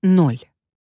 0.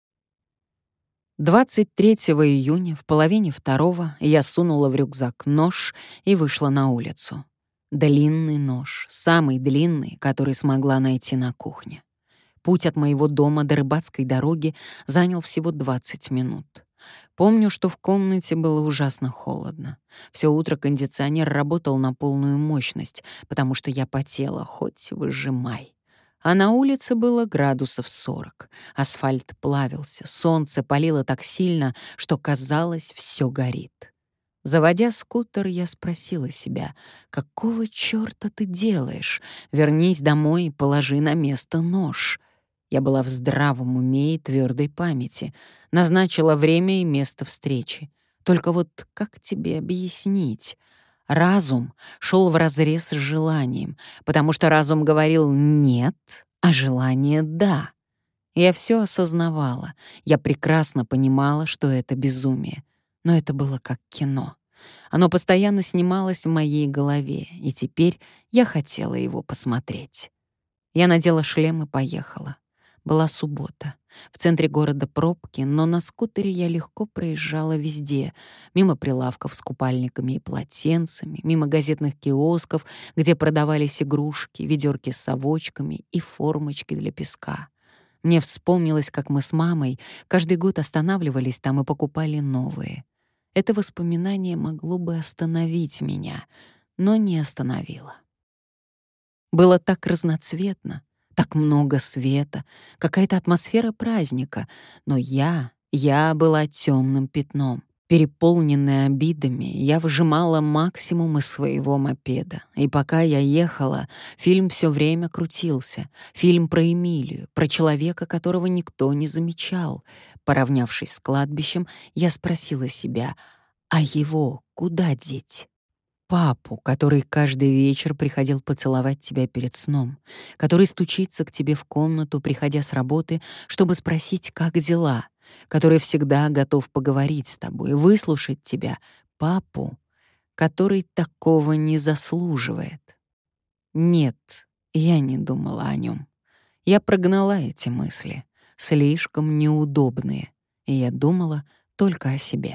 23 июня в половине второго я сунула в рюкзак нож и вышла на улицу. Длинный нож, самый длинный, который смогла найти на кухне. Путь от моего дома до рыбацкой дороги занял всего 20 минут. Помню, что в комнате было ужасно холодно. Всё утро кондиционер работал на полную мощность, потому что я потела, хоть выжимай. А на улице было градусов 40. Асфальт плавился, солнце палило так сильно, что казалось, всё горит. Заводя скутер, я спросила себя: «Какого чёрта ты делаешь? Вернись домой и положи на место нож». Я была в здравом уме и твёрдой памяти. Назначила время и место встречи. Только вот как тебе объяснить? Разум шёл вразрез с желанием, потому что разум говорил «нет», а желание «да». Я всё осознавала. Я прекрасно понимала, что это безумие. Но это было как кино. Оно постоянно снималось в моей голове, и теперь я хотела его посмотреть. Я надела шлем и поехала. Была суббота. В центре города пробки, но на скутере я легко проезжала везде. Мимо прилавков с купальниками и полотенцами, мимо газетных киосков, где продавались игрушки, ведёрки с совочками и формочки для песка. Мне вспомнилось, как мы с мамой каждый год останавливались там и покупали новые. Это воспоминание могло бы остановить меня, но не остановило. Было так разноцветно, так много света, какая-то атмосфера праздника, но я была тёмным пятном. Переполненная обидами, я выжимала максимум из своего мопеда. И пока я ехала, фильм всё время крутился. Фильм про Эмилию, про человека, которого никто не замечал. Поравнявшись с кладбищем, я спросила себя: «А его куда деть?» Папу, который каждый вечер приходил поцеловать тебя перед сном, который стучится к тебе в комнату, приходя с работы, чтобы спросить, как дела, который всегда готов поговорить с тобой, выслушать тебя, папу, который такого не заслуживает. Нет, я не думала о нём. Я прогнала эти мысли, слишком неудобные, и я думала только о себе.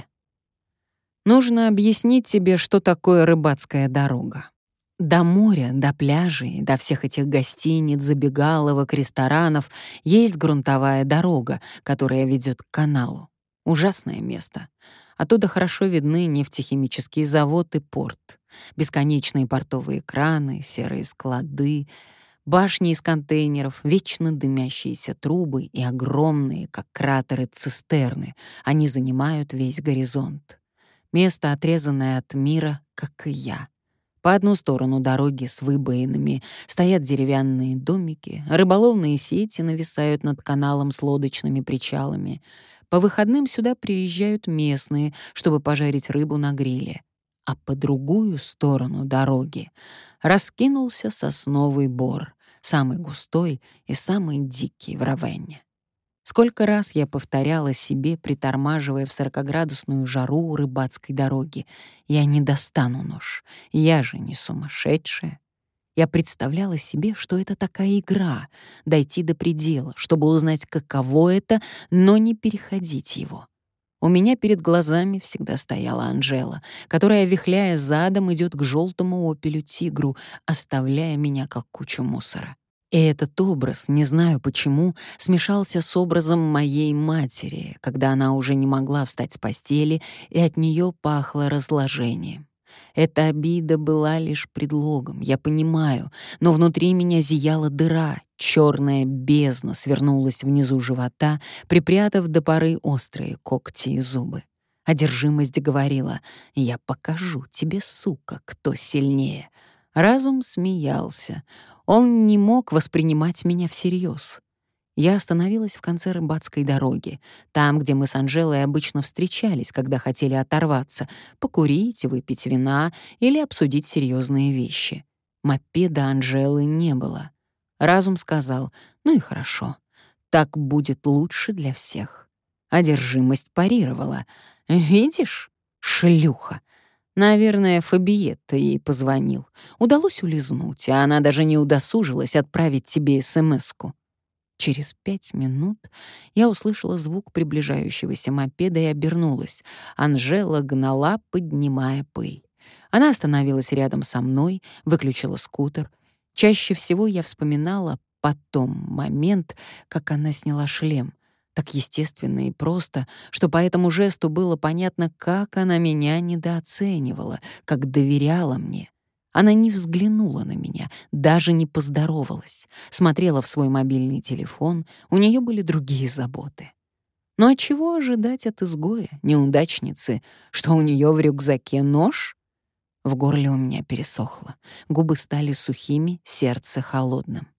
Нужно объяснить тебе, что такое рыбацкая дорога. До моря, до пляжей, до всех этих гостиниц, забегаловок, ресторанов есть грунтовая дорога, которая ведёт к каналу. Ужасное место. Оттуда хорошо видны нефтехимический завод и порт. Бесконечные портовые краны, серые склады, башни из контейнеров, вечно дымящиеся трубы и огромные, как кратеры, цистерны. Они занимают весь горизонт. Место, отрезанное от мира, как и я. По одну сторону дороги с выбоинами стоят деревянные домики, рыболовные сети нависают над каналом с лодочными причалами. По выходным сюда приезжают местные, чтобы пожарить рыбу на гриле. А по другую сторону дороги раскинулся сосновый бор, самый густой и самый дикий в Равенне. Сколько раз я повторяла себе, притормаживая в 40-градусную жару у рыбацкой дороги: «Я не достану нож, я же не сумасшедшая». Я представляла себе, что это такая игра — дойти до предела, чтобы узнать, каково это, но не переходить его. У меня перед глазами всегда стояла Анжела, которая, вихляя задом, идёт к жёлтому «Опелю-Тигру», оставляя меня как кучу мусора. И этот образ, не знаю почему, смешался с образом моей матери, когда она уже не могла встать с постели, и от неё пахло разложением. Эта обида была лишь предлогом, я понимаю, но внутри меня зияла дыра, чёрная бездна свернулась внизу живота, припрятав до поры острые когти и зубы. Одержимость говорила: «Я покажу тебе, сука, кто сильнее». Разум смеялся. Он не мог воспринимать меня всерьез. Я остановилась в конце рыбацкой дороги, там, где мы с Анжелой обычно встречались, когда хотели оторваться, покурить, выпить вина или обсудить серьезные вещи. Мопеда Анжелы не было. Разум сказал: «Ну и хорошо, так будет лучше для всех». Одержимость парировала: «Видишь, шлюха». Наверное, Фабиетта ей позвонил. Удалось улизнуть, а она даже не удосужилась отправить тебе смс-ку. Через 5 минут я услышала звук приближающегося мопеда и обернулась. Анжела гнала, поднимая пыль. Она остановилась рядом со мной, выключила скутер. Чаще всего я вспоминала потом момент, как она сняла шлем. Так естественно и просто, что по этому жесту было понятно, как она меня недооценивала, как доверяла мне. Она не взглянула на меня, даже не поздоровалась, смотрела в свой мобильный телефон, у нее были другие заботы. Ну а чего ожидать от изгоя, неудачницы, что у нее в рюкзаке нож? В горле у меня пересохло, губы стали сухими, сердце холодным.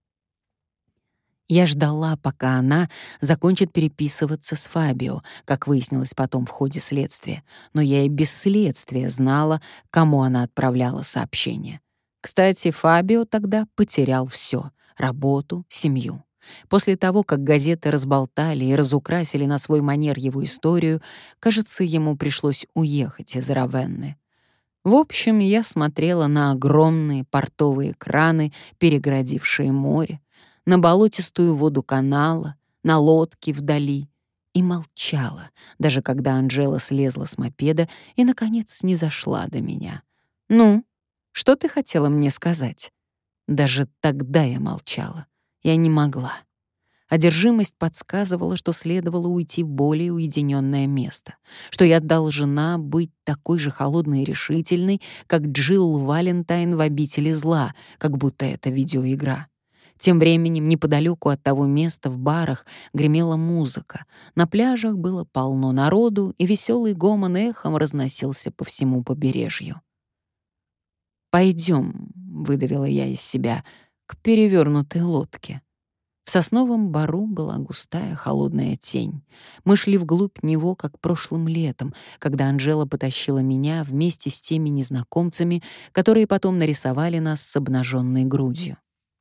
Я ждала, пока она закончит переписываться с Фабио, как выяснилось потом в ходе следствия, но я и без следствия знала, кому она отправляла сообщение. Кстати, Фабио тогда потерял все: работу, семью. После того, как газеты разболтали и разукрасили на свой манер его историю, кажется, ему пришлось уехать из Равенны. В общем, я смотрела на огромные портовые краны, перегородившие море, на болотистую воду канала, на лодки вдали, и молчала, даже когда Анжела слезла с мопеда и, наконец, снизошла до меня. «Ну, что ты хотела мне сказать?» Даже тогда я молчала. Я не могла. Одержимость подсказывала, что следовало уйти в более уединенное место, что я должна быть такой же холодной и решительной, как Джилл Валентайн в «Обители зла», как будто это видеоигра. Тем временем неподалеку от того места в барах гремела музыка, на пляжах было полно народу, и веселый гомон эхом разносился по всему побережью. «Пойдем», — выдавила я из себя, — «к перевернутой лодке». В сосновом бору была густая холодная тень. Мы шли вглубь него, как прошлым летом, когда Анжела потащила меня вместе с теми незнакомцами, которые потом нарисовали нас с обнаженной грудью.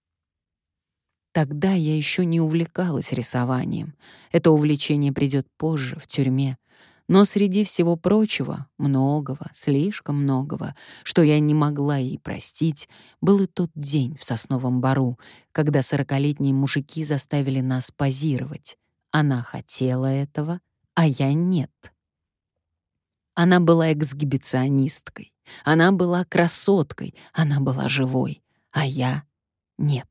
Тогда я еще не увлекалась рисованием. Это увлечение придет позже, в тюрьме. Но среди всего прочего, многого, слишком многого, что я не могла ей простить, был и тот день в сосновом бору, когда 40-летние мужики заставили нас позировать. Она хотела этого, а я нет. Она была эксгибиционисткой, она была красоткой, она была живой, а я — нет.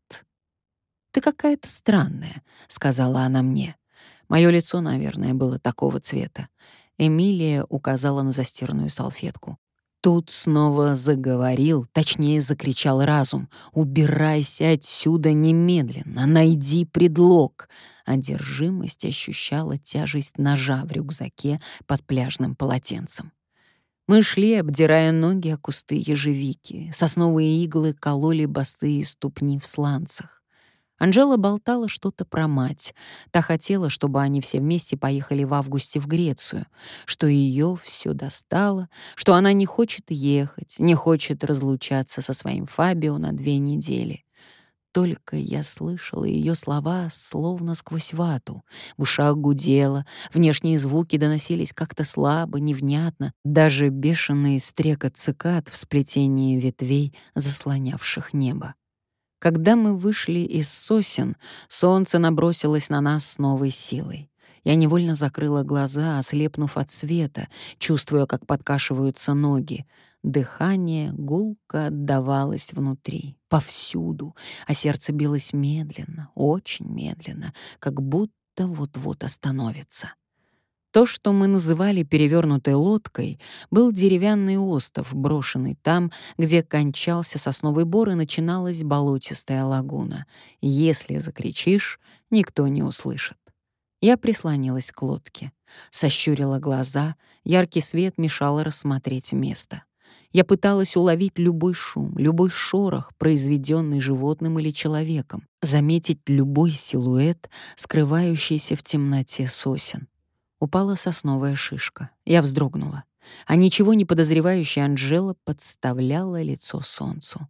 «Ты какая-то странная», — сказала она мне. Моё лицо, наверное, было такого цвета. Эмилия указала на застиранную салфетку. Тут снова заговорил, точнее, закричал разум. «Убирайся отсюда немедленно! Найди предлог!» Одержимость ощущала тяжесть ножа в рюкзаке под пляжным полотенцем. Мы шли, обдирая ноги о кусты ежевики. Сосновые иглы кололи босые ступни в сланцах. Анжела болтала что-то про мать. Та хотела, чтобы они все вместе поехали в августе в Грецию, что ее все достало, что она не хочет ехать, не хочет разлучаться со своим Фабио на 2 недели. Только я слышала ее слова словно сквозь вату. В ушах гудело, внешние звуки доносились как-то слабо, невнятно, даже бешеный стрекот цикад в сплетении ветвей, заслонявших небо. Когда мы вышли из сосен, солнце набросилось на нас с новой силой. Я невольно закрыла глаза, ослепнув от света, чувствуя, как подкашиваются ноги. Дыхание гулко отдавалось внутри, повсюду, а сердце билось медленно, очень медленно, как будто вот-вот остановится. То, что мы называли перевернутой лодкой, был деревянный остов, брошенный там, где кончался сосновый бор и начиналась болотистая лагуна. Если закричишь, никто не услышит. Я прислонилась к лодке, сощурила глаза, яркий свет мешал рассмотреть место. Я пыталась уловить любой шум, любой шорох, произведенный животным или человеком, заметить любой силуэт, скрывающийся в темноте сосен. Упала сосновая шишка. Я вздрогнула. А ничего не подозревающая Анжела подставляла лицо солнцу.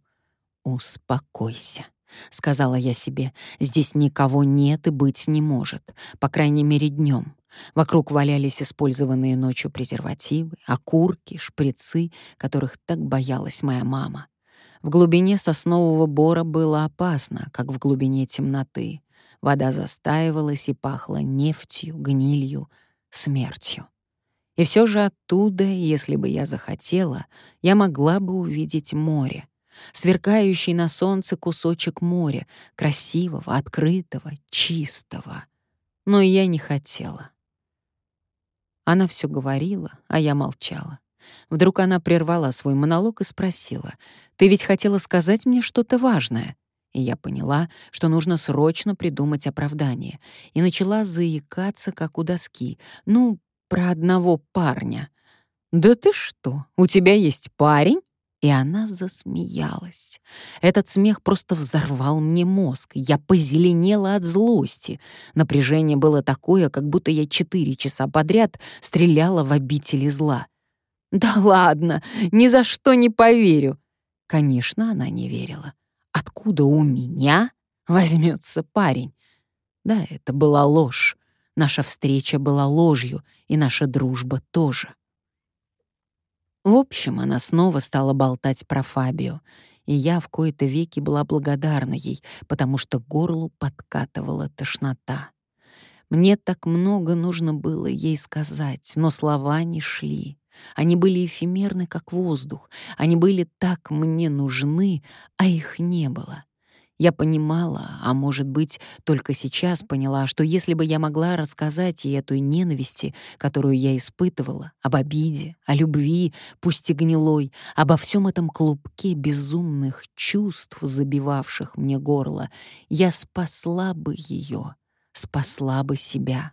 «Успокойся», — сказала я себе. «Здесь никого нет и быть не может, по крайней мере, днем». Вокруг валялись использованные ночью презервативы, окурки, шприцы, которых так боялась моя мама. В глубине соснового бора было опасно, как в глубине темноты. Вода застаивалась и пахла нефтью, гнилью, смертью. И все же оттуда, если бы я захотела, я могла бы увидеть море. Сверкающий на солнце кусочек моря, красивого, открытого, чистого. Но я не хотела. Она все говорила, а я молчала. Вдруг она прервала свой монолог и спросила: «Ты ведь хотела сказать мне что-то важное?» И я поняла, что нужно срочно придумать оправдание, и начала заикаться, как у доски. Ну, про одного парня. «Да ты что, у тебя есть парень?» И она засмеялась. Этот смех просто взорвал мне мозг. Я позеленела от злости. Напряжение было такое, как будто я 4 часа подряд стреляла в обители зла. «Да ладно, ни за что не поверю». Конечно, она не верила. Откуда у меня возьмется парень? Да, это была ложь. Наша встреча была ложью, и наша дружба тоже. В общем, она снова стала болтать про Фабио, и я в кои-то веки была благодарна ей, потому что к горлу подкатывала тошнота. Мне так много нужно было ей сказать, но слова не шли. Они были эфемерны, как воздух. Они были так мне нужны, а их не было. Я понимала, а может быть, только сейчас поняла, что если бы я могла рассказать ей о той ненависти, которую я испытывала, об обиде, о любви, пусть и гнилой, обо всем этом клубке безумных чувств, забивавших мне горло, я спасла бы ее, спасла бы себя.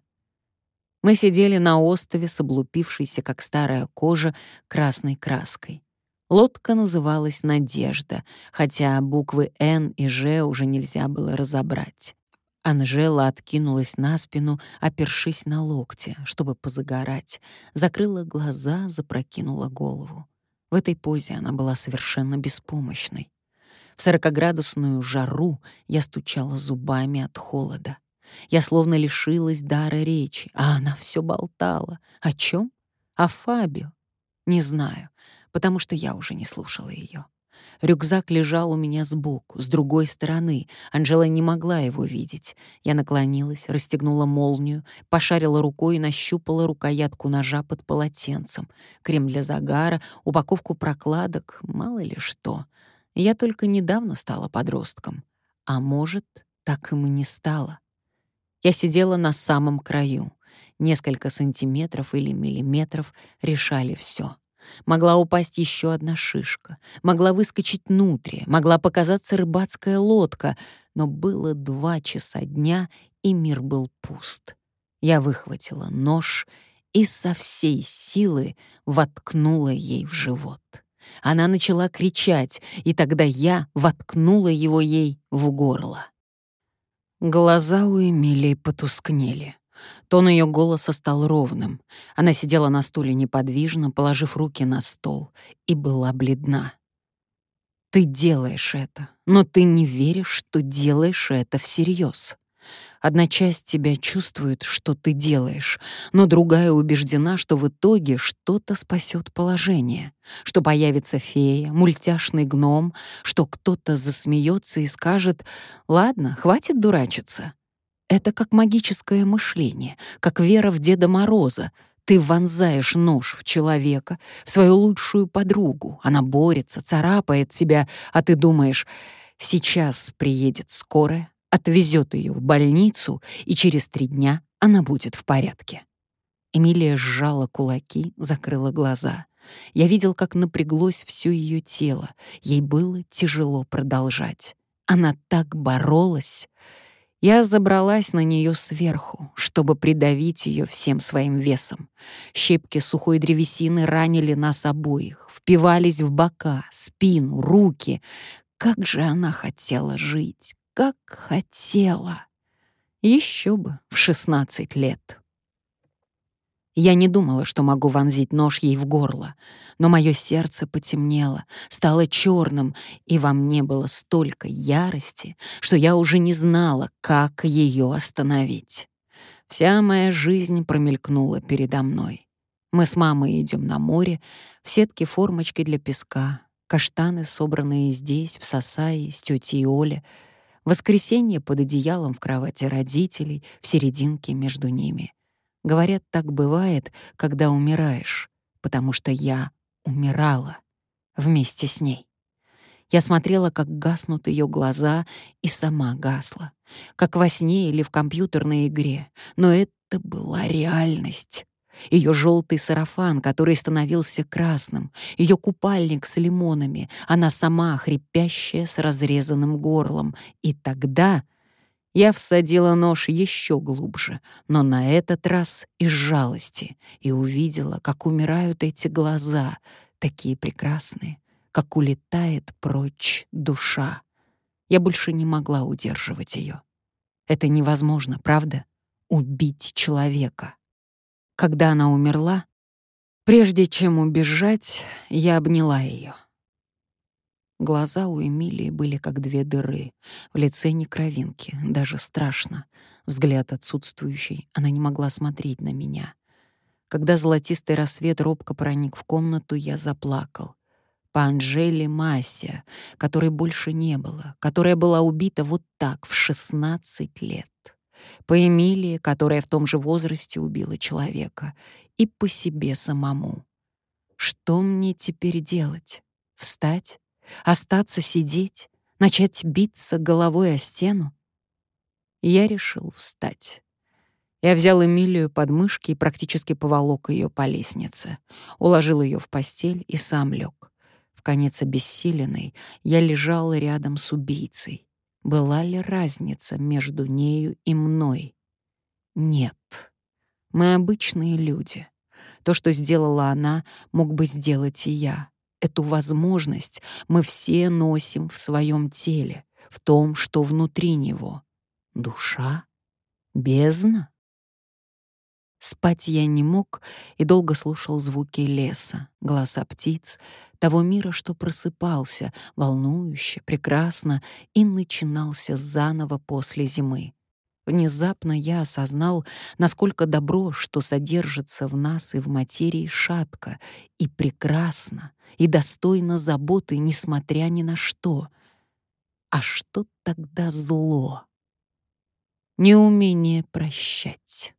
Мы сидели на острове с облупившейся, как старая кожа, красной краской. Лодка называлась «Надежда», хотя буквы «Н» и «Ж» уже нельзя было разобрать. Анжела откинулась на спину, опершись на локти, чтобы позагорать, закрыла глаза, запрокинула голову. В этой позе она была совершенно беспомощной. В 40-градусную жару я стучала зубами от холода. Я словно лишилась дара речи, а она все болтала. О чем? О Фабио. Не знаю, потому что я уже не слушала ее. Рюкзак лежал у меня сбоку, с другой стороны. Анжела не могла его видеть. Я наклонилась, расстегнула молнию, пошарила рукой и нащупала рукоятку ножа под полотенцем. Крем для загара, упаковку прокладок, мало ли что. Я только недавно стала подростком. А может, так им и не стало. Я сидела на самом краю. Несколько сантиметров или миллиметров решали все. Могла упасть еще одна шишка, могла выскочить нутрия, могла показаться рыбацкая лодка, но было 2 часа дня, и мир был пуст. Я выхватила нож и со всей силы воткнула ей в живот. Она начала кричать, и тогда я воткнула его ей в горло. Глаза у Эмилии потускнели. Тон ее голоса стал ровным. Она сидела на стуле неподвижно, положив руки на стол, и была бледна. «Ты делаешь это, но ты не веришь, что делаешь это всерьез. Одна часть тебя чувствует, что ты делаешь, но другая убеждена, что в итоге что-то спасет положение, что появится фея, мультяшный гном, что кто-то засмеется и скажет: «Ладно, хватит дурачиться». Это как магическое мышление, как вера в Деда Мороза. Ты вонзаешь нож в человека, в свою лучшую подругу. Она борется, царапает тебя, а ты думаешь: сейчас приедет скорая, отвезет ее в больницу, и через 3 дня она будет в порядке. Эмилия сжала кулаки, закрыла глаза. Я видел, как напряглось все ее тело. Ей было тяжело продолжать. Она так боролась. Я забралась на нее сверху, чтобы придавить ее всем своим весом. Щепки сухой древесины ранили нас обоих, впивались в бока, спину, руки. Как же она хотела жить, как хотела! Еще бы в 16 лет. Я не думала, что могу вонзить нож ей в горло, но мое сердце потемнело, стало черным, и во мне было столько ярости, что я уже не знала, как ее остановить. Вся моя жизнь промелькнула передо мной. Мы с мамой идем на море, в сетке формочки для песка, каштаны, собранные здесь, в Сасае, с тетей Олей. Воскресенье под одеялом в кровати родителей, в серединке между ними. Говорят, так бывает, когда умираешь, потому что я умирала вместе с ней. Я смотрела, как гаснут ее глаза, и сама гасла, как во сне или в компьютерной игре. Но это была реальность. Ее желтый сарафан, который становился красным, ее купальник с лимонами, она сама хрипящая с разрезанным горлом. И тогда я всадила нож еще глубже, но на этот раз из жалости, и увидела, как умирают эти глаза, такие прекрасные, как улетает прочь душа. Я больше не могла удерживать ее. Это невозможно, правда? Убить человека. Когда она умерла, прежде чем убежать, я обняла ее. Глаза у Эмилии были как две дыры, в лице ни кровинки, даже страшно. Взгляд отсутствующий, она не могла смотреть на меня. Когда золотистый рассвет робко проник в комнату, я заплакал. По Анжеле Масия, которой больше не было, которая была убита вот так в 16 лет. По Эмилии, которая в том же возрасте убила человека. И по себе самому. Что мне теперь делать? Встать? Остаться сидеть? Начать биться головой о стену? Я решил встать. Я взял Эмилию под мышки и практически поволок ее по лестнице. Уложил ее в постель и сам лег. Вконец обессиленный, я лежал рядом с убийцей. Была ли разница между нею и мной? Нет. Мы обычные люди. То, что сделала она, мог бы сделать и я. Эту возможность мы все носим в своем теле, в том, что внутри него. Душа? Бездна? Спать я не мог и долго слушал звуки леса, голоса птиц, того мира, что просыпался, волнующе, прекрасно, и начинался заново после зимы. Внезапно я осознал, насколько добро, что содержится в нас и в материи, шатко, и прекрасно, и достойно заботы, несмотря ни на что. А что тогда зло? Неумение прощать.